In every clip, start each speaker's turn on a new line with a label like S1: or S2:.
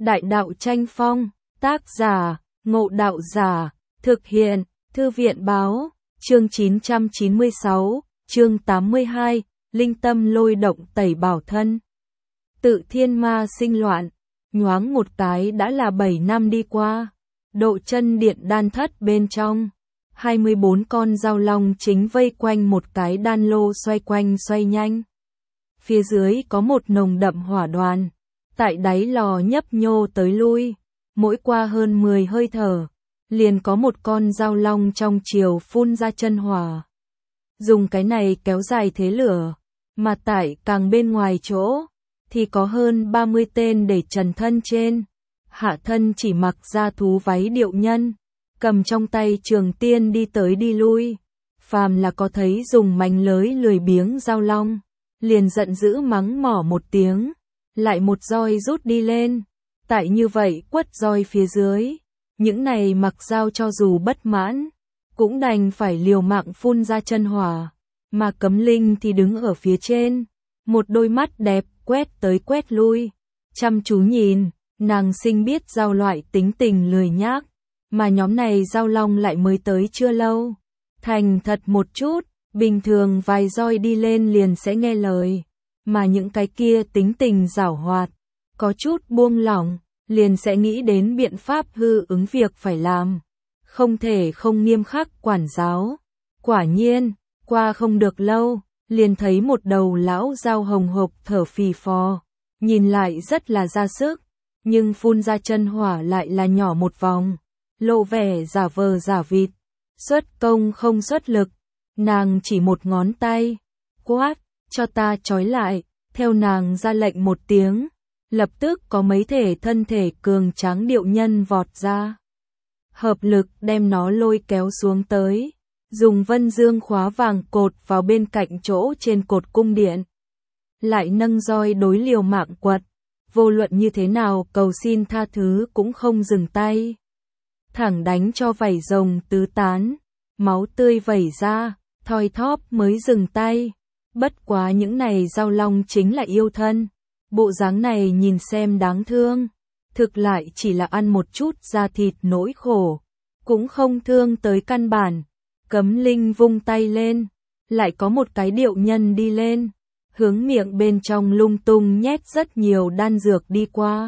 S1: Đại đạo tranh phong, tác giả, Ngộ Đạo Giả, thực hiện, Thư viện báo, chương 996, chương 82, linh tâm lôi động tẩy bảo thân. Tự thiên ma sinh loạn, nhoáng một cái đã là 7 năm đi qua, độ chân điện đan thất bên trong. 24 con dao long chính vây quanh một cái đan lô xoay quanh xoay nhanh. Phía dưới có một nồng đậm hỏa đoàn, tại đáy lò nhấp nhô tới lui, mỗi qua hơn 10 hơi thở, liền có một con dao long trong chiều phun ra chân hỏa. Dùng cái này kéo dài thế lửa, mà tại càng bên ngoài chỗ, thì có hơn 30 tên để trần thân trên, hạ thân chỉ mặc da thú váy điệu nhân, cầm trong tay trường tiên đi tới đi lui. Phàm là có thấy dùng mánh lưới lười biếng dao long, liền giận dữ mắng mỏ một tiếng, lại một roi rút đi lên. Tại như vậy quất roi phía dưới, những này mặc dao cho dù bất mãn, cũng đành phải liều mạng phun ra chân hỏa, mà Cấm Linh thì đứng ở phía trên, một đôi mắt đẹp quét tới quét lui, chăm chú nhìn. Nàng sinh biết dao loại tính tình lười nhác, mà nhóm này dao long lại mới tới chưa lâu, thành thật một chút, bình thường vài roi đi lên liền sẽ nghe lời, mà những cái kia tính tình giảo hoạt, có chút buông lỏng, liền sẽ nghĩ đến biện pháp hư ứng việc phải làm, không thể không nghiêm khắc quản giáo. Quả nhiên, qua không được lâu, liền thấy một đầu lão dao hồng hộc thở phì phò, nhìn lại rất là ra sức, nhưng phun ra chân hỏa lại là nhỏ một vòng, lộ vẻ giả vờ giả vịt, xuất công không xuất lực. Nàng chỉ một ngón tay, quát, cho ta trói lại, theo nàng ra lệnh một tiếng, lập tức có mấy thể thân thể cường tráng điệu nhân vọt ra. Hợp lực đem nó lôi kéo xuống tới, dùng vân dương khóa vàng cột vào bên cạnh chỗ trên cột cung điện. Lại nâng roi đối liều mạng quật, vô luận như thế nào cầu xin tha thứ cũng không dừng tay. Thẳng đánh cho vảy rồng tứ tán, máu tươi vẩy ra, thoi thóp mới dừng tay. Bất quá những này dao long chính là yêu thân, bộ dáng này nhìn xem đáng thương, thực lại chỉ là ăn một chút da thịt nỗi khổ, cũng không thương tới căn bản. Cấm Linh vung tay lên, lại có một cái điệu nhân đi lên, hướng miệng bên trong lung tung nhét rất nhiều đan dược đi qua.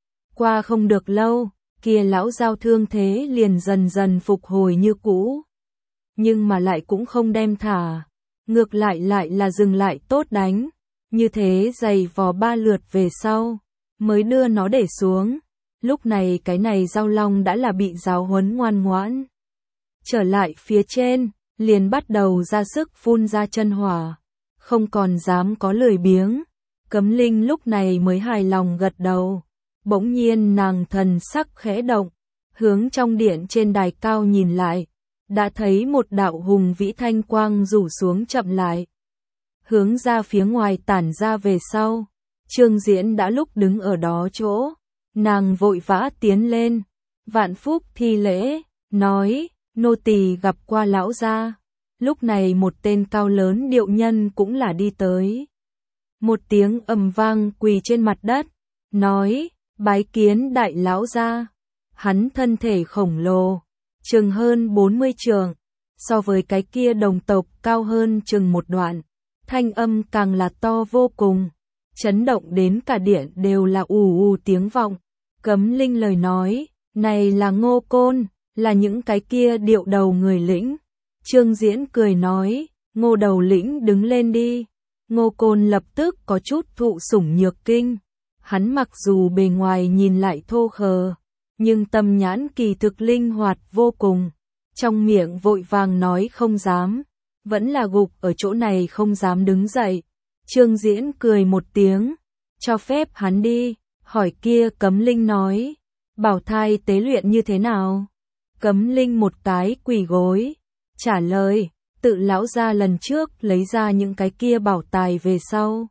S1: Qua không được lâu, kia lão dao thương thế liền dần dần phục hồi như cũ. Nhưng mà lại cũng không đem thả, ngược lại là dừng lại tốt đánh, như thế giày vò 3 lượt về sau, mới đưa nó để xuống. Lúc này cái này dao long đã là bị giáo huấn ngoan ngoãn. Trở lại phía trên, liền bắt đầu ra sức phun ra chân hỏa, không còn dám có lười biếng. Cấm Linh lúc này mới hài lòng gật đầu. Bỗng nhiên nàng thần sắc khẽ động, hướng trong điện trên đài cao nhìn lại, đã thấy một đạo hùng vĩ thanh quang rủ xuống chậm lại, hướng ra phía ngoài tản ra về sau. Trương Diễn đã lúc đứng ở đó chỗ, nàng vội vã tiến lên, vạn phúc thi lễ, nói, nô tỳ gặp qua lão gia. Lúc này một tên cao lớn điệu nhân cũng là đi tới. Một tiếng ầm vang quỳ trên mặt đất, nói, bái kiến đại lão gia. Hắn thân thể khổng lồ, chừng hơn 40 trượng, so với cái kia đồng tộc cao hơn chừng một đoạn, thanh âm càng là to vô cùng, chấn động đến cả điện đều là ù ù tiếng vọng. Cấm Linh lời nói, này là Ngô Côn, là những cái kia điệu đầu người lĩnh. Trương Diễn cười nói, Ngô đầu lĩnh đứng lên đi. Ngô Côn lập tức có chút thụ sủng nhược kinh. Hắn mặc dù bề ngoài nhìn lại thô khờ, nhưng tâm nhãn kỳ thực linh hoạt vô cùng. Trong miệng vội vàng nói không dám, vẫn là gục ở chỗ này không dám đứng dậy. Trương Diễn cười một tiếng, cho phép hắn đi, hỏi kia Cấm Linh nói, bảo thai tế luyện như thế nào? Cấm Linh một cái quỳ gối, trả lời, tự lão gia lần trước lấy ra những cái kia bảo tài về sau,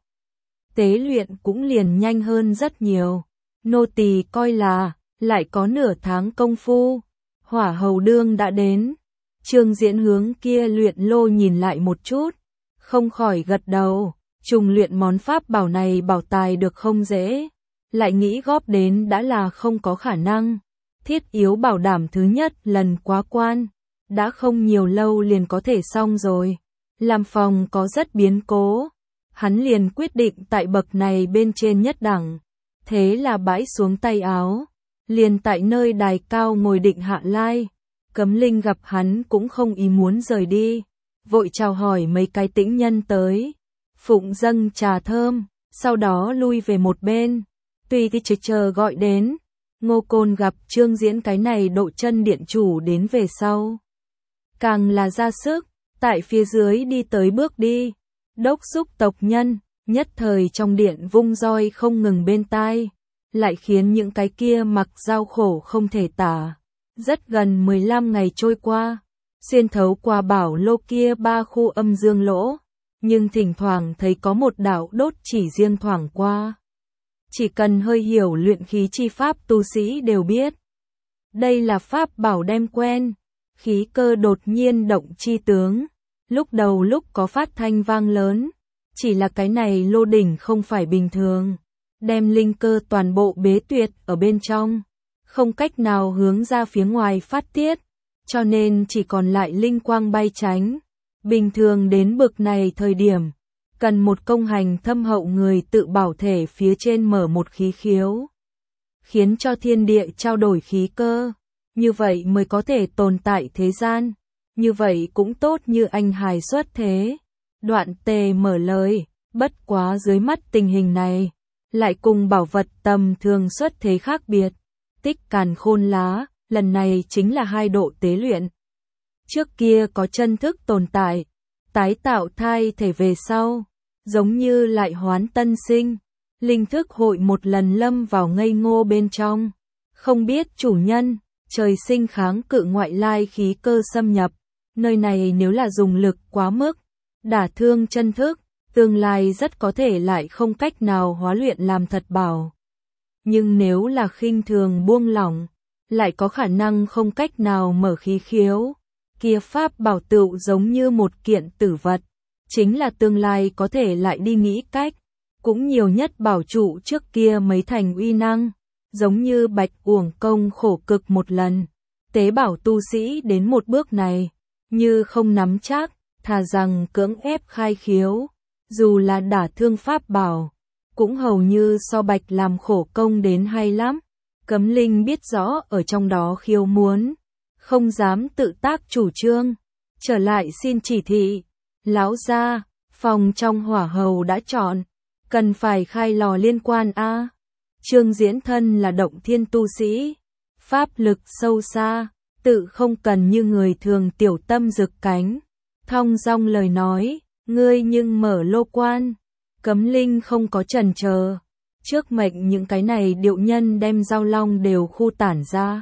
S1: tế luyện cũng liền nhanh hơn rất nhiều. Nô tỳ coi là, lại có nửa tháng công phu, hỏa hầu đương đã đến. Trương Diễn hướng kia luyện lô nhìn lại một chút, không khỏi gật đầu, trùng luyện món pháp bảo này bảo tài được không dễ, lại nghĩ góp đến đã là không có khả năng. Thiết yếu bảo đảm thứ nhất lần quá quan, đã không nhiều lâu liền có thể xong rồi. Làm phòng có rất biến cố, hắn liền quyết định tại bậc này bên trên nhất đẳng. Thế là bãi xuống tay áo, liền tại nơi đài cao ngồi định hạ lai. Cấm Linh gặp hắn cũng không ý muốn rời đi, vội chào hỏi mấy cái tĩnh nhân tới, phụng dâng trà thơm, sau đó lui về một bên. Tùy thì chờ gọi đến, Ngô Côn gặp Trương Diễn cái này độ chân điện chủ đến về sau. Càng là ra sức, tại phía dưới đi tới bước đi, đốc xúc tộc nhân, nhất thời trong điện vung roi không ngừng bên tai, lại khiến những cái kia mặc dao khổ không thể tả. Rất gần 15 ngày trôi qua, xuyên thấu qua bảo lô kia 3 khu âm dương lỗ, nhưng thỉnh thoảng thấy có một đạo đốt chỉ riêng thoảng qua. Chỉ cần hơi hiểu luyện khí chi pháp tu sĩ đều biết. Đây là pháp bảo đem quen, khí cơ đột nhiên động chi tướng. Lúc đầu lúc có phát thanh vang lớn, chỉ là cái này lô đỉnh không phải bình thường. Đem linh cơ toàn bộ bế tuyệt ở bên trong, không cách nào hướng ra phía ngoài phát tiết, cho nên chỉ còn lại linh quang bay tránh. Bình thường đến bực này thời điểm, cần một công hành thâm hậu người tự bảo thể phía trên mở một khí khiếu, khiến cho thiên địa trao đổi khí cơ, như vậy mới có thể tồn tại thế gian, như vậy cũng tốt như anh hài xuất thế. Đoạn Tề mở lời, bất quá dưới mắt tình hình này, lại cùng bảo vật tầm thường xuất thế khác biệt. Tích Càn Khôn Lá, lần này chính là 2 độ tế luyện. Trước kia có chân thức tồn tại, tái tạo thai thể về sau, giống như lại hoán tân sinh, linh thức hội một lần lâm vào ngây ngô bên trong, không biết chủ nhân, trời sinh kháng cự ngoại lai khí cơ xâm nhập, nơi này nếu là dùng lực quá mức, đả thương chân thức, tương lai rất có thể lại không cách nào hóa luyện làm thật bảo. Nhưng nếu là khinh thường buông lỏng, lại có khả năng không cách nào mở khí khiếu, kia pháp bảo tựu giống như một kiện tử vật, chính là tương lai có thể lại đi nghĩ cách, cũng nhiều nhất bảo trụ trước kia mấy thành uy năng, giống như Bạch uổng công khổ cực một lần. Tế bảo tu sĩ đến một bước này, như không nắm chắc, thà rằng cưỡng ép khai khiếu, dù là đả thương pháp bảo, cũng hầu như so Bạch làm khổ công đến hay lắm. Cấm Linh biết rõ ở trong đó khiêu muốn, không dám tự tác chủ trương, trở lại xin chỉ thị. Lão gia, phòng trong hỏa hầu đã chọn, cần phải khai lò liên quan a. Trương Diễn thân là động thiên tu sĩ, pháp lực sâu xa, tự không cần như người thường tiểu tâm rực cánh. Thong dong lời nói, ngươi nhưng mở lô quan. Cấm Linh không có chần chờ, trước mệnh những cái này điệu nhân đem giao long đều khu tản ra,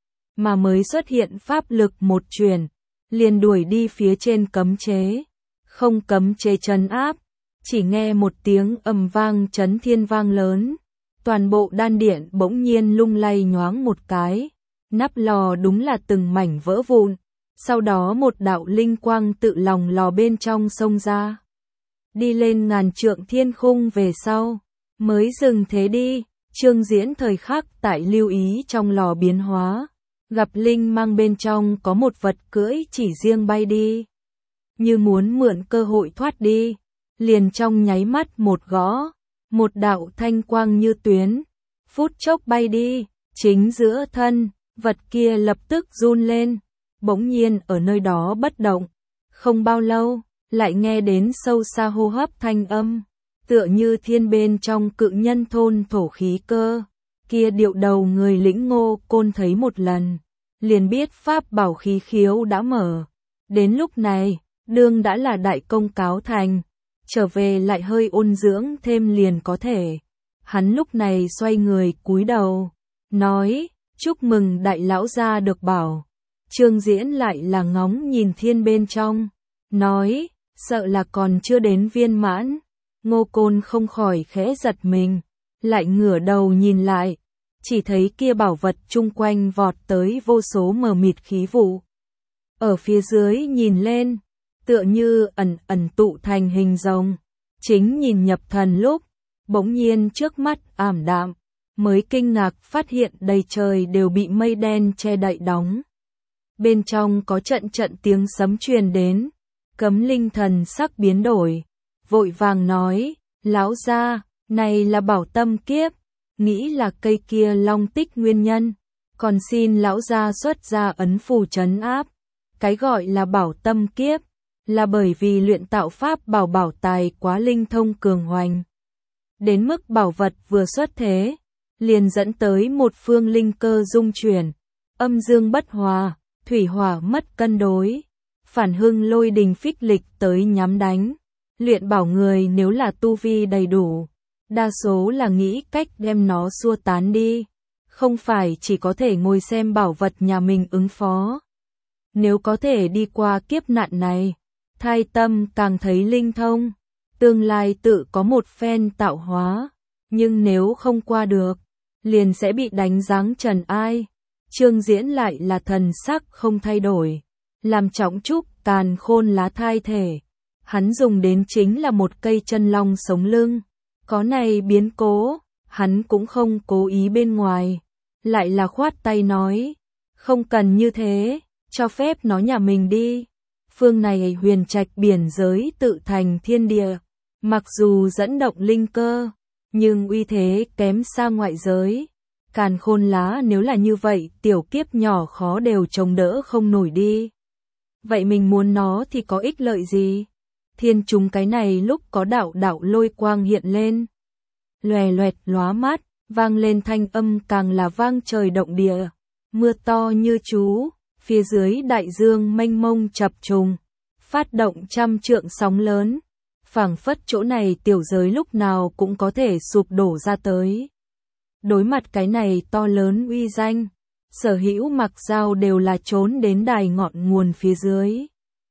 S1: mà mới xuất hiện pháp lực một truyền, liền đuổi đi phía trên cấm chế. Không cấm chế trấn áp, chỉ nghe một tiếng ầm vang chấn thiên vang lớn, toàn bộ đan điện bỗng nhiên lung lay nhoáng một cái, nắp lò đúng là từng mảnh vỡ vụn, sau đó một đạo linh quang tự lòng lò bên trong xông ra, đi lên ngàn trượng thiên khung về sau, mới dừng thế đi. Trương Diễn thời khắc tại lưu ý trong lò biến hóa, gặp linh mang bên trong có một vật cưỡi chỉ riêng bay đi, như muốn mượn cơ hội thoát đi, liền trong nháy mắt một gõ, một đạo thanh quang như tuyến, phút chốc bay đi, chính giữa thân, vật kia lập tức run lên, bỗng nhiên ở nơi đó bất động. Không bao lâu, lại nghe đến sâu xa hô hấp thanh âm, tựa như thiên bên trong cự nhân thôn thổ khí cơ, kia điệu đầu người lĩnh Ngô Côn thấy một lần, liền biết pháp bảo khí khiếu đã mở. Đến lúc này, đương đã là đại công cáo thành, trở về lại hơi ôn dưỡng thêm liền có thể. Hắn lúc này xoay người cúi đầu, nói, chúc mừng đại lão gia được bảo. Trương Diễn lại là ngóng nhìn thiên bên trong, nói, sợ là còn chưa đến viên mãn. Ngô Côn không khỏi khẽ giật mình, lại ngửa đầu nhìn lại, chỉ thấy kia bảo vật chung quanh vọt tới vô số mờ mịt khí vụ. Ở phía dưới nhìn lên, tựa như ẩn tụ thành hình rồng, chính nhìn nhập thần lúc, bỗng nhiên trước mắt ảm đạm, mới kinh ngạc phát hiện đầy trời đều bị mây đen che đậy đóng. Bên trong có trận trận tiếng sấm truyền đến, Cấm Linh thần sắc biến đổi, vội vàng nói, lão gia, này là bảo tâm kiếp, nghĩ là cây kia long tích nguyên nhân, còn xin lão gia xuất ra ấn phù trấn áp. Cái gọi là bảo tâm kiếp, là bởi vì luyện tạo pháp bảo tài quá linh thông cường hoành. Đến mức bảo vật vừa xuất thế, liền dẫn tới một phương linh cơ dung chuyển, âm dương bất hòa, thủy hỏa mất cân đối, phản hưng lôi đình phích lịch tới nhắm đánh. Luyện bảo người nếu là tu vi đầy đủ, đa số là nghĩ cách đem nó xua tán đi, không phải chỉ có thể ngồi xem bảo vật nhà mình ứng phó. Nếu có thể đi qua kiếp nạn này, thai tâm càng thấy linh thông, tương lai tự có một phen tạo hóa, nhưng nếu không qua được, liền sẽ bị đánh giáng trần ai. Trương Diễn lại là thần sắc không thay đổi, làm trọng trúc càn khôn lá thai thể. Hắn dùng đến chính là một cây chân long sống lưng, có này biến cố, hắn cũng không cố ý bên ngoài, lại là khoát tay nói, không cần như thế, cho phép nó nhà mình đi. Phương này huyền trạch biển giới tự thành thiên địa, mặc dù dẫn động linh cơ, nhưng uy thế kém xa ngoại giới. Càn khôn lá nếu là như vậy, tiểu kiếp nhỏ khó đều chống đỡ không nổi đi. Vậy mình muốn nó thì có ích lợi gì? Thiên chúng cái này lúc có đạo đạo lôi quang hiện lên, lòe loẹt lóa mắt, vang lên thanh âm càng là vang trời động địa, mưa to như chú, phía dưới đại dương mênh mông chập trùng, phát động trăm trượng sóng lớn, phảng phất chỗ này tiểu giới lúc nào cũng có thể sụp đổ ra tới. Đối mặt cái này to lớn uy danh, sở hữu mặc dao đều là trốn đến đài ngọn nguồn phía dưới.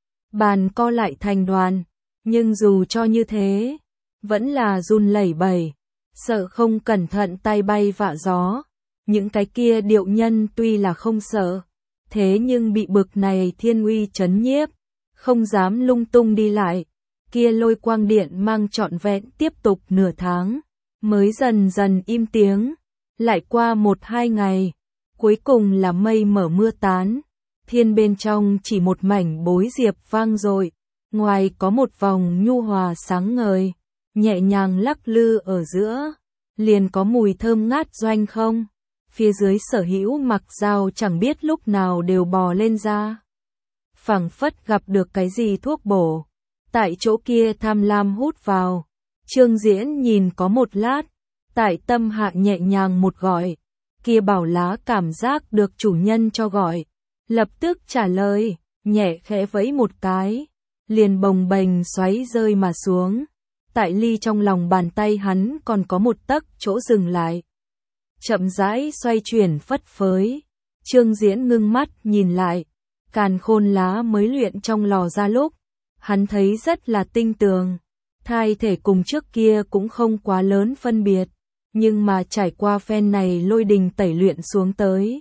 S1: Bàn co lại thành đoàn, nhưng dù cho như thế, vẫn là run lẩy bẩy, sợ không cẩn thận tay bay vạ gió. Những cái kia điệu nhân tuy là không sợ, thế nhưng bị bực này thiên uy chấn nhiếp, không dám lung tung đi lại. Kia lôi quang điện mang trọn vẹn tiếp tục nửa tháng, mới dần dần im tiếng. Lại qua 1-2 ngày, cuối cùng là mây mở mưa tán, thiên bên trong chỉ một mảnh bối diệp vang dội, ngoài có một vòng nhu hòa sáng ngời, nhẹ nhàng lắc lư ở giữa, liền có mùi thơm ngát doanh không. Phía dưới sở hữu mặc dao chẳng biết lúc nào đều bò lên ra, phảng phất gặp được cái gì thuốc bổ, tại chỗ kia tham lam hút vào. Trương Diễn nhìn có một lát, tại tâm hạ nhẹ nhàng một gọi, kia bảo lá cảm giác được chủ nhân cho gọi, lập tức trả lời, nhẹ khẽ vẫy một cái, liền bồng bềnh xoáy rơi mà xuống. Tại ly trong lòng bàn tay hắn còn có một tấc chỗ dừng lại, chậm rãi xoay chuyển phất phới. Trương Diễn ngưng mắt nhìn lại, càn khôn lá mới luyện trong lò ra lúc, hắn thấy rất là tinh tường, thai thể cùng trước kia cũng không quá lớn phân biệt, nhưng mà trải qua phen này lôi đình tẩy luyện xuống tới,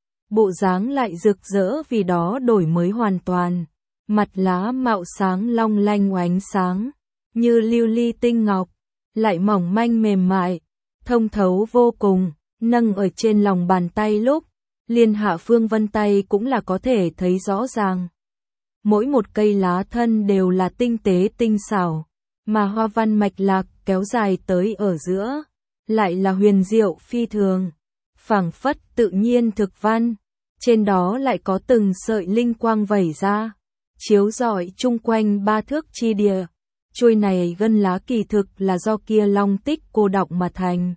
S1: bộ dáng lại rực rỡ vì đó đổi mới hoàn toàn, mặt lá mạo sáng long lanh ánh sáng, như lưu ly tinh ngọc, lại mỏng manh mềm mại, thông thấu vô cùng, nâng ở trên lòng bàn tay lúc, liên hạ phương vân tay cũng là có thể thấy rõ ràng. Mỗi một cây lá thân đều là tinh tế tinh xảo, mà hoa văn mạch lạc kéo dài tới ở giữa, lại là huyền diệu phi thường, phảng phất tự nhiên thực văn, trên đó lại có từng sợi linh quang vẩy ra, chiếu rọi chung quanh 3 thước chi địa. Chuôi này gân lá kỳ thực là do kia long tích cô đọng mà thành.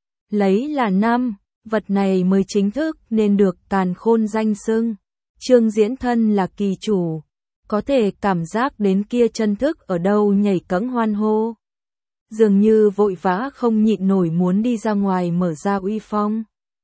S1: Lấy là năm, vật này mới chính thức nên được càn khôn danh xưng. Trương Diễn thân là kỳ chủ, có thể cảm giác đến kia chân thức ở đâu nhảy cẫng hoan hô. Dường như vội vã không nhịn nổi muốn đi ra ngoài mở ra uy phong.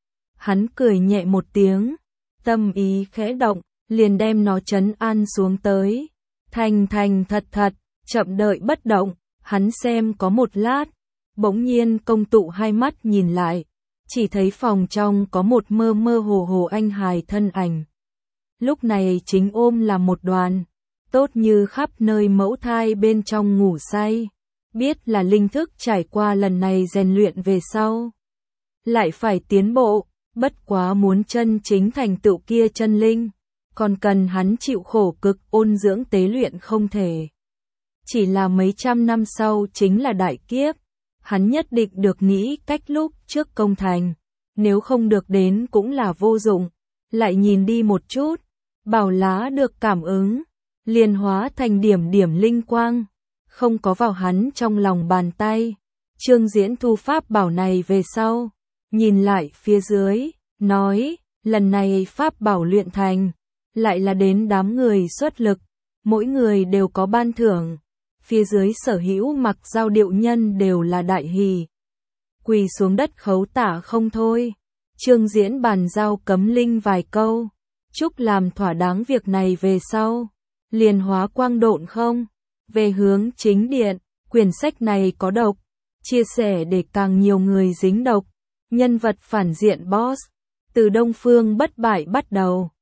S1: Hắn cười nhẹ một tiếng, tâm ý khẽ động, liền đem nó trấn an xuống tới. Thành thành thật thật, chậm đợi bất động, hắn xem có một lát, bỗng nhiên công tụ hai mắt nhìn lại, chỉ thấy phòng trong có một mơ mơ hồ hồ anh hài thân ảnh. Lúc này chính ôm là một đoàn, tốt như khắp nơi mẫu thai bên trong ngủ say, biết là linh thức trải qua lần này rèn luyện về sau. lại phải tiến bộ, bất quá muốn chân chính thành tựu kia chân linh, còn cần hắn chịu khổ cực ôn dưỡng tế luyện không thể. Chỉ là mấy trăm năm sau chính là đại kiếp, hắn nhất định được nghĩ cách lúc trước công thành, nếu không được đến cũng là vô dụng. Lại nhìn đi một chút, bảo lá được cảm ứng, liền hóa thành điểm điểm linh quang, không có vào hắn trong lòng bàn tay. Trương Diễn thu pháp bảo này về sau, nhìn lại phía dưới, nói, lần này pháp bảo luyện thành, lại là đến đám người xuất lực, mỗi người đều có ban thưởng. Phía dưới sở hữu Mặc Giao điệu nhân đều là đại hỉ, quỳ xuống đất khấu tạ không thôi. Trương Diễn bàn giao Cấm Linh vài câu, chúc làm thỏa đáng việc này về sau, liền hóa quang độn không, về hướng chính điện. Quyển sách này có độc, chia sẻ để càng nhiều người dính độc. Nhân vật phản diện boss, từ Đông Phương bất bại bắt đầu,